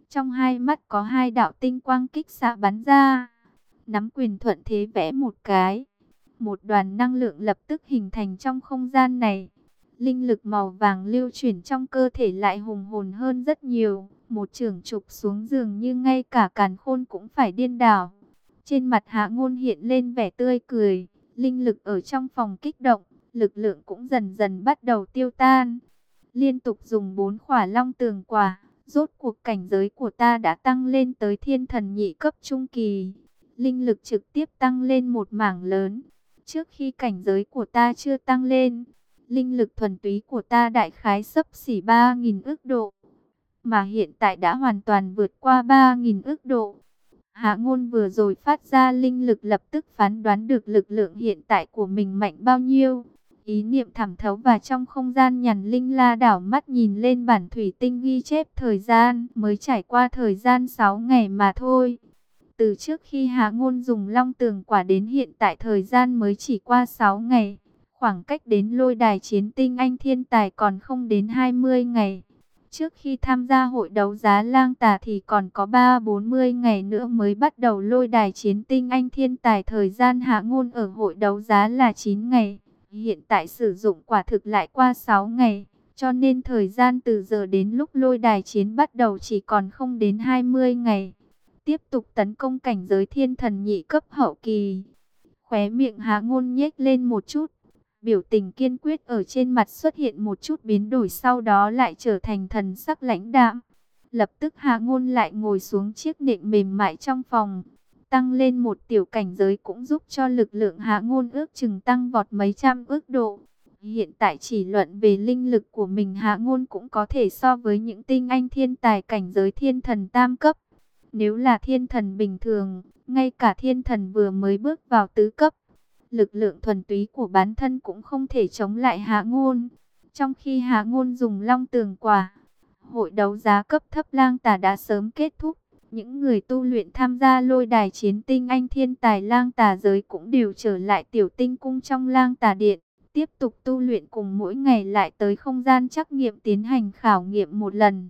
Trong hai mắt có hai đạo tinh quang kích xạ bắn ra. Nắm quyền thuận thế vẽ một cái. Một đoàn năng lượng lập tức hình thành trong không gian này. Linh lực màu vàng lưu chuyển trong cơ thể lại hùng hồn hơn rất nhiều. Một chưởng chụp xuống dường như ngay cả càn khôn cũng phải điên đảo. Trên mặt Hạ Ngôn hiện lên vẻ tươi cười. Linh lực ở trong phòng kích động. Lực lượng cũng dần dần bắt đầu tiêu tan. Liên tục dùng 4 khỏa long tường quả. Rốt cuộc cảnh giới của ta đã tăng lên tới thiên thần nhị cấp trung kỳ. Linh lực trực tiếp tăng lên một mảng lớn. Trước khi cảnh giới của ta chưa tăng lên, linh lực thuần túy của ta đại khái xấp xỉ 3.000 ức độ. Mà hiện tại đã hoàn toàn vượt qua 3.000 ức độ. Hạ Ngôn vừa rồi phát ra linh lực lập tức phán đoán được lực lượng hiện tại của mình mạnh bao nhiêu. Ý niệm thẩm thấu và trong không gian Nhàn Linh La đảo mắt nhìn lên bản thủy tinh ghi chép thời gian, mới trải qua thời gian 6 ngày mà thôi. Từ trước khi Hạ Ngôn dùng long tường quả đến hiện tại thời gian mới chỉ qua 6 ngày. Khoảng cách đến lôi đài chiến tinh anh thiên tài còn không đến 20 ngày. Trước khi tham gia hội đấu giá lang tà thì còn có 3-40 ngày nữa mới bắt đầu lôi đài chiến tinh anh thiên tài. Thời gian Hạ Ngôn ở hội đấu giá là 9 ngày. Hiện tại sử dụng quả thực lại qua 6 ngày. Cho nên thời gian từ giờ đến lúc lôi đài chiến bắt đầu chỉ còn không đến 20 ngày. Tiếp tục tấn công cảnh giới thiên thần nhị cấp hậu kỳ. Khóe miệng Hạ Ngôn nhếch lên một chút. Biểu tình kiên quyết ở trên mặt xuất hiện một chút biến đổi, sau đó lại trở thành thần sắc lãnh đạm. Lập tức Hạ Ngôn lại ngồi xuống chiếc nệm mềm mại trong phòng. Tăng lên một tiểu cảnh giới cũng giúp cho lực lượng Hạ Ngôn ước chừng tăng vọt mấy trăm ức độ. Hiện tại chỉ luận về linh lực của mình, Hạ Ngôn cũng có thể so với những tinh anh thiên tài cảnh giới thiên thần tam cấp. Nếu là thiên thần bình thường, ngay cả thiên thần vừa mới bước vào tứ cấp, lực lượng thuần túy của bản thân cũng không thể chống lại Hạ Ngôn. Trong khi Hạ Ngôn dùng long tường quả, hội đấu giá cấp thấp lang tà đã sớm kết thúc. Những người tu luyện tham gia lôi đài chiến tinh anh thiên tài lang tà giới cũng đều trở lại tiểu tinh cung trong lang tà điện. Tiếp tục tu luyện, cùng mỗi ngày lại tới không gian trắc nghiệm tiến hành khảo nghiệm một lần.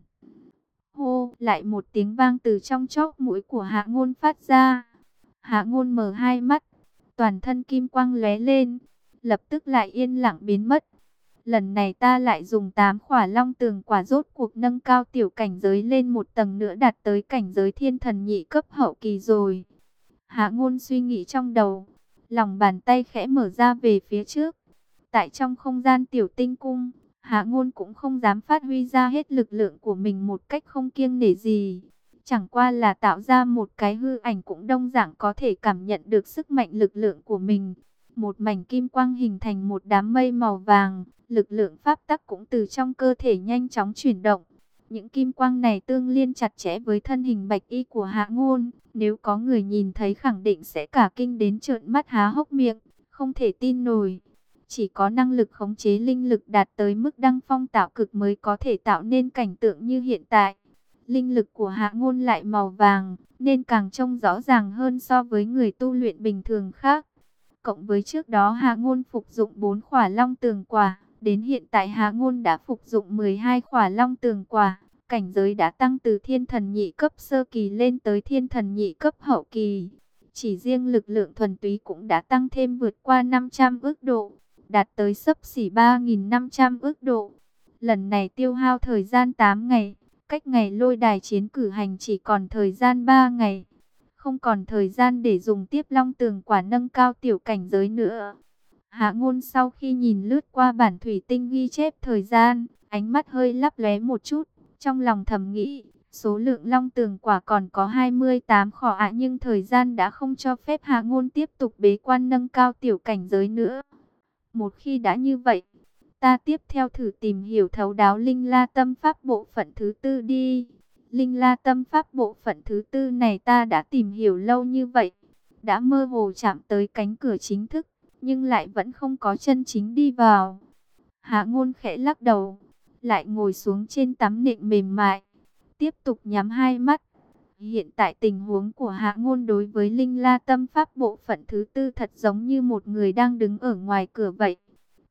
Hô, lại một tiếng vang từ trong chóp mũi của Hạ Ngôn phát ra. Hạ Ngôn mở hai mắt, toàn thân kim quang lóe lên, lập tức lại yên lặng biến mất. Lần này ta lại dùng 8 khỏa long tường quả, rốt cuộc nâng cao tiểu cảnh giới lên một tầng nữa, đạt tới cảnh giới thiên thần nhị cấp hậu kỳ rồi. Hạ Ngôn suy nghĩ trong đầu, lòng bàn tay khẽ mở ra về phía trước. Tại trong không gian tiểu tinh cung, Hạ Ngôn cũng không dám phát huy ra hết lực lượng của mình một cách không kiêng nể gì. Chẳng qua là tạo ra một cái hư ảnh cũng đồng dạng có thể cảm nhận được sức mạnh lực lượng của mình. Một mảnh kim quang hình thành một đám mây màu vàng, lực lượng pháp tắc cũng từ trong cơ thể nhanh chóng chuyển động. Những kim quang này tương liên chặt chẽ với thân hình bạch y của Hạ Ngôn. Nếu có người nhìn thấy khẳng định sẽ cả kinh đến trợn mắt há hốc miệng, không thể tin nổi. Chỉ có năng lực khống chế linh lực đạt tới mức đăng phong tạo cực mới có thể tạo nên cảnh tượng như hiện tại. Linh lực của Hạ Ngôn lại màu vàng, nên càng trông rõ ràng hơn so với người tu luyện bình thường khác. Cộng với trước đó Hạ Ngôn phục dụng 4 khỏa long tường quả, đến hiện tại Hạ Ngôn đã phục dụng 12 khỏa long tường quả. Cảnh giới đã tăng từ thiên thần nhị cấp sơ kỳ lên tới thiên thần nhị cấp hậu kỳ. Chỉ riêng lực lượng thuần túy cũng đã tăng thêm vượt qua 500 ức độ, đạt tới xấp xỉ 3.500 ức độ. Lần này tiêu hao thời gian 8 ngày, cách ngày lôi đài chiến cử hành chỉ còn thời gian 3 ngày. Không còn thời gian để dùng tiếp long tường quả nâng cao tiểu cảnh giới nữa. Hạ Ngôn sau khi nhìn lướt qua bản thủy tinh ghi chép thời gian, ánh mắt hơi lấp lóe một chút, trong lòng thầm nghĩ, số lượng long tường quả còn có 28 khỏa nhưng thời gian đã không cho phép Hạ Ngôn tiếp tục bế quan nâng cao tiểu cảnh giới nữa. Một khi đã như vậy, ta tiếp theo thử tìm hiểu thấu đáo Linh La Tâm Pháp bộ phận thứ 4 đi. Linh La Tâm Pháp bộ phận thứ 4 này ta đã tìm hiểu lâu như vậy, đã mơ hồ chạm tới cánh cửa chính thức, nhưng lại vẫn không có chân chính đi vào. Hạ Ngôn khẽ lắc đầu, lại ngồi xuống trên tấm nệm mềm mại, tiếp tục nhắm hai mắt. Hiện tại tình huống của Hạ Ngôn đối với Linh La Tâm Pháp bộ phận thứ 4 thật giống như một người đang đứng ở ngoài cửa vậy.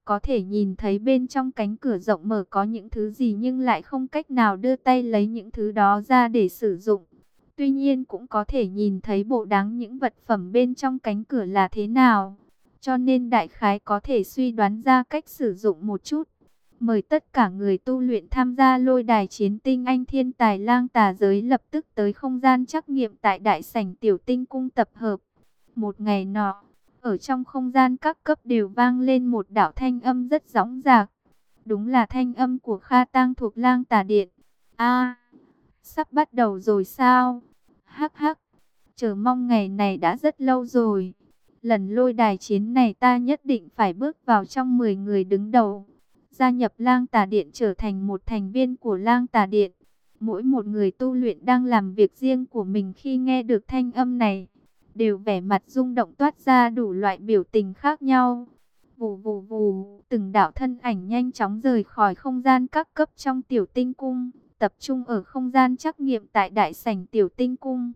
có thể nhìn thấy bên trong cánh cửa rộng mở có những thứ gì nhưng lại không cách nào đưa tay lấy những thứ đó ra để sử dụng. Tuy nhiên cũng có thể nhìn thấy bộ dáng những vật phẩm bên trong cánh cửa là thế nào. Cho nên đại khái có thể suy đoán ra cách sử dụng một chút. Mời tất cả người tu luyện tham gia lôi đài chiến tinh anh thiên tài lang tà giới lập tức tới không gian trắc nghiệm tại đại sảnh tiểu tinh cung tập hợp. Một ngày nọ, ở trong không gian các cấp đều vang lên một đạo thanh âm rất dõng dạc. Đúng là thanh âm của Kha Tang thuộc lang tà điện. A, sắp bắt đầu rồi sao? Hắc hắc, chờ mong ngày này đã rất lâu rồi. Lần lôi đài chiến này ta nhất định phải bước vào trong 10 người đứng đầu. Gia nhập lang tà điện trở thành một thành viên của lang tà điện. Mỗi một người tu luyện đang làm việc riêng của mình khi nghe được thanh âm này, đều vẻ mặt rung động toát ra đủ loại biểu tình khác nhau. Vù vù vù, từng đạo thân ảnh nhanh chóng rời khỏi không gian các cấp trong tiểu tinh cung, tập trung ở không gian trắc nghiệm tại đại sảnh tiểu tinh cung.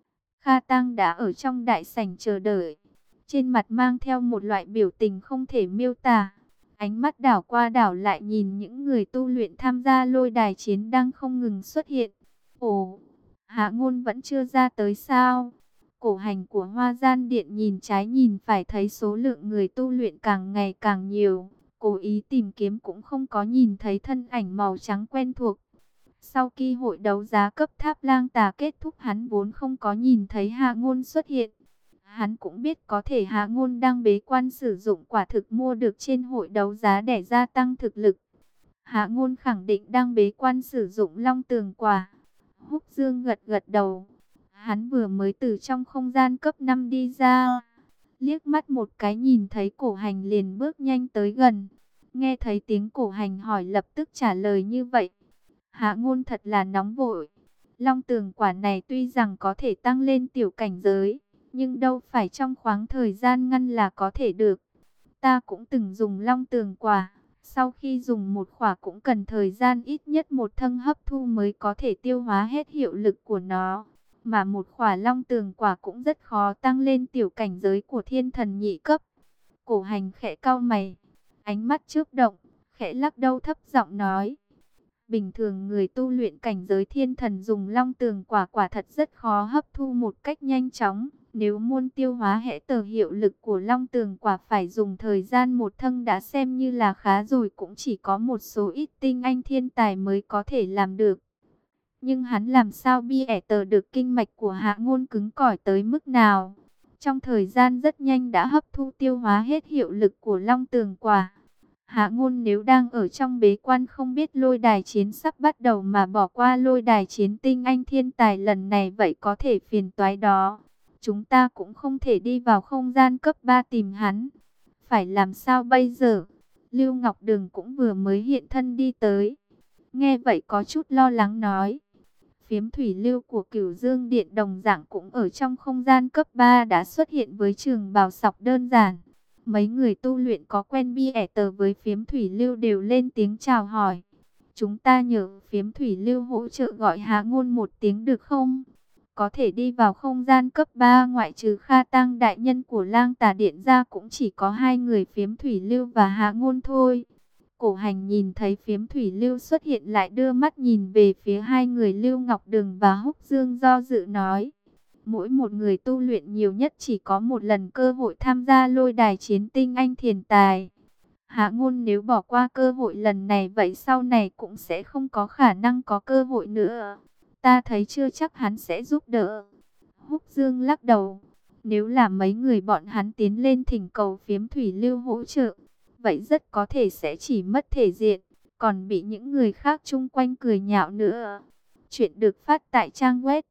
Kha Tang đã ở trong đại sảnh chờ đợi, trên mặt mang theo một loại biểu tình không thể miêu tả. Ánh mắt đảo qua đảo lại nhìn những người tu luyện tham gia lôi đài chiến đang không ngừng xuất hiện. Ồ, Hạ Ngôn vẫn chưa ra tới sao? Cổ hành của Hoa Gian Điện nhìn trái nhìn phải thấy số lượng người tu luyện càng ngày càng nhiều. Cố ý tìm kiếm cũng không có nhìn thấy thân ảnh màu trắng quen thuộc. Sau khi hội đấu giá cấp tháp lang tà kết thúc hắn vốn không có nhìn thấy Hạ Ngôn xuất hiện. Hắn cũng biết có thể Hạ Ngôn đang bế quan sử dụng quả thực mua được trên hội đấu giá để gia tăng thực lực. Hạ Ngôn khẳng định đang bế quan sử dụng long tường quả. Húc Dương gật gật đầu. Hắn vừa mới từ trong không gian cấp 5 đi ra. Liếc mắt một cái nhìn thấy cổ hành liền bước nhanh tới gần. Nghe thấy tiếng cổ hành hỏi lập tức trả lời như vậy. Hạ Ngôn thật là nóng vội. Long tường quả này tuy rằng có thể tăng lên tiểu cảnh giới, nhưng đâu phải trong khoảng thời gian ngắn là có thể được. Ta cũng từng dùng long tường quả. Sau khi dùng một khỏa cũng cần thời gian ít nhất một thân hấp thu mới có thể tiêu hóa hết hiệu lực của nó. Mà một khỏa long tường quả cũng rất khó tăng lên tiểu cảnh giới của thiên thần nhị cấp. Cổ hành khẽ cau mày, ánh mắt chớp động, khẽ lắc đầu thấp giọng nói. Bình thường người tu luyện cảnh giới thiên thần dùng long tường quả quả thật rất khó hấp thu một cách nhanh chóng. Nếu muốn tiêu hóa hệ tờ hiệu lực của long tường quả phải dùng thời gian một thân đã xem như là khá rồi, cũng chỉ có một số ít tinh anh thiên tài mới có thể làm được. Nhưng hắn làm sao biết tờ được kinh mạch của Hạ Ngôn cứng cỏi tới mức nào? Trong thời gian rất nhanh đã hấp thu tiêu hóa hết hiệu lực của long tường quả. Hạ Ngôn nếu đang ở trong bế quan không biết lôi đài chiến sắp bắt đầu mà bỏ qua lôi đài chiến tinh anh thiên tài lần này vậy có thể phiền toái đó. Chúng ta cũng không thể đi vào không gian cấp 3 tìm hắn. Phải làm sao bây giờ? Lưu Ngọc Đường cũng vừa mới hiện thân đi tới. Nghe vậy có chút lo lắng nói. Phiếm thủy lưu của Cửu Dương Điện đồng dạng cũng ở trong không gian cấp 3 đã xuất hiện với trường bào sọc đơn giản. Mấy người tu luyện có quen tờ với phiếm thủy lưu đều lên tiếng chào hỏi. Chúng ta nhờ phiếm thủy lưu hỗ trợ gọi Hạ Ngôn một tiếng được không? Có thể đi vào không gian cấp 3 ngoại trừ Kha Tang đại nhân của lang tà điện ra cũng chỉ có hai người phiếm thủy lưu và Hạ Ngôn thôi. Cổ hành nhìn thấy phiếm thủy lưu xuất hiện lại đưa mắt nhìn về phía hai người Lưu Ngọc Đường và Húc Dương do dự nói. Mỗi một người tu luyện nhiều nhất chỉ có một lần cơ hội tham gia lôi đài chiến tinh anh thiên tài. Hạ Ngôn nếu bỏ qua cơ hội lần này vậy sau này cũng sẽ không có khả năng có cơ hội nữa. Ta thấy chưa chắc hắn sẽ giúp đỡ. Húc Dương lắc đầu. Nếu là mấy người bọn hắn tiến lên thỉnh cầu phiếm thủy lưu hỗ trợ, vậy rất có thể sẽ chỉ mất thể diện, còn bị những người khác chung quanh cười nhạo nữa. Chuyện được phát tại trang web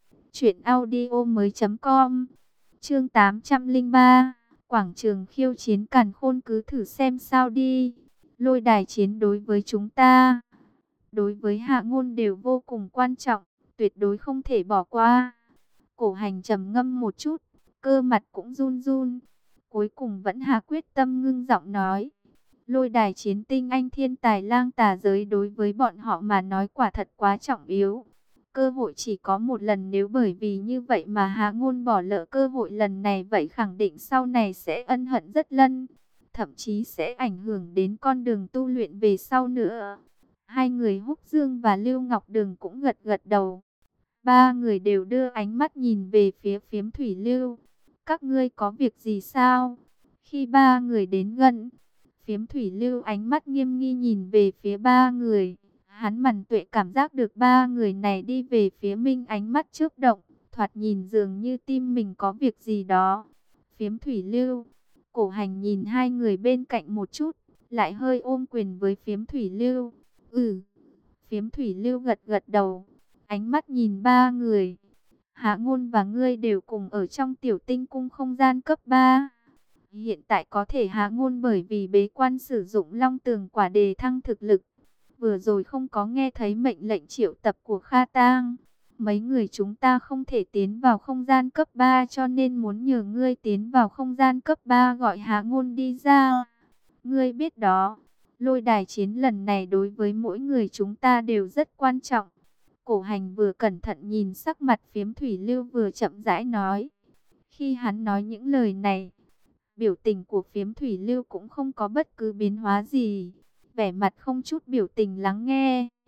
truyệnaudiomoi.com. Chương 803, quảng trường khiêu chiến Càn Khôn cứ thử xem sao đi. Lôi đài chiến đối với chúng ta, đối với Hạ Ngôn đều vô cùng quan trọng, tuyệt đối không thể bỏ qua. Cổ hành trầm ngâm một chút, cơ mặt cũng run run. Cuối cùng vẫn hạ quyết tâm ngưng giọng nói. Lôi đài chiến tinh anh thiên tài lang tà giới đối với bọn họ mà nói quả thật quá trọng yếu. Cơ hội chỉ có một lần, nếu bởi vì như vậy mà Hạ Ngôn bỏ lỡ cơ hội lần này vậy khẳng định sau này sẽ ân hận rất lân. thậm chí sẽ ảnh hưởng đến con đường tu luyện về sau nữa. Hai người Húc Dương và Lưu Ngọc Đường cũng gật gật đầu. Ba người đều đưa ánh mắt nhìn về phía Phiếm Thủy Lưu. Các ngươi có việc gì sao? Khi ba người đến gần, Phiếm Thủy Lưu ánh mắt nghiêm nghi nhìn về phía ba người. Hắn Màn Tuệ cảm giác được ba người này đi về phía mình, ánh mắt chớp động, thoạt nhìn dường như tim mình có việc gì đó. Phiếm Thủy Lưu, Cổ Hành nhìn hai người bên cạnh một chút, lại hơi ôm quyền với Phiếm Thủy Lưu. Phiếm Thủy Lưu gật gật đầu, ánh mắt nhìn ba người. Hạ Ngôn và ngươi đều cùng ở trong Tiểu Tinh Cung không gian cấp 3. Hiện tại có thể Hạ Ngôn bởi vì bế quan sử dụng Long Tường Quả đề thăng thực lực. Vừa rồi không có nghe thấy mệnh lệnh triệu tập của Kha Tang. Mấy người chúng ta không thể tiến vào không gian cấp 3 cho nên muốn nhờ ngươi tiến vào không gian cấp 3 gọi Hạ Ngôn đi ra. Ngươi biết đó, lôi đài chiến lần này đối với mỗi người chúng ta đều rất quan trọng. Cổ Hành vừa cẩn thận nhìn sắc mặt Phiếm Thủy Lưu vừa chậm rãi nói. Khi hắn nói những lời này, biểu tình của Phiếm Thủy Lưu cũng không có bất cứ biến hóa gì. Vẻ mặt không chút biểu tình lắng nghe.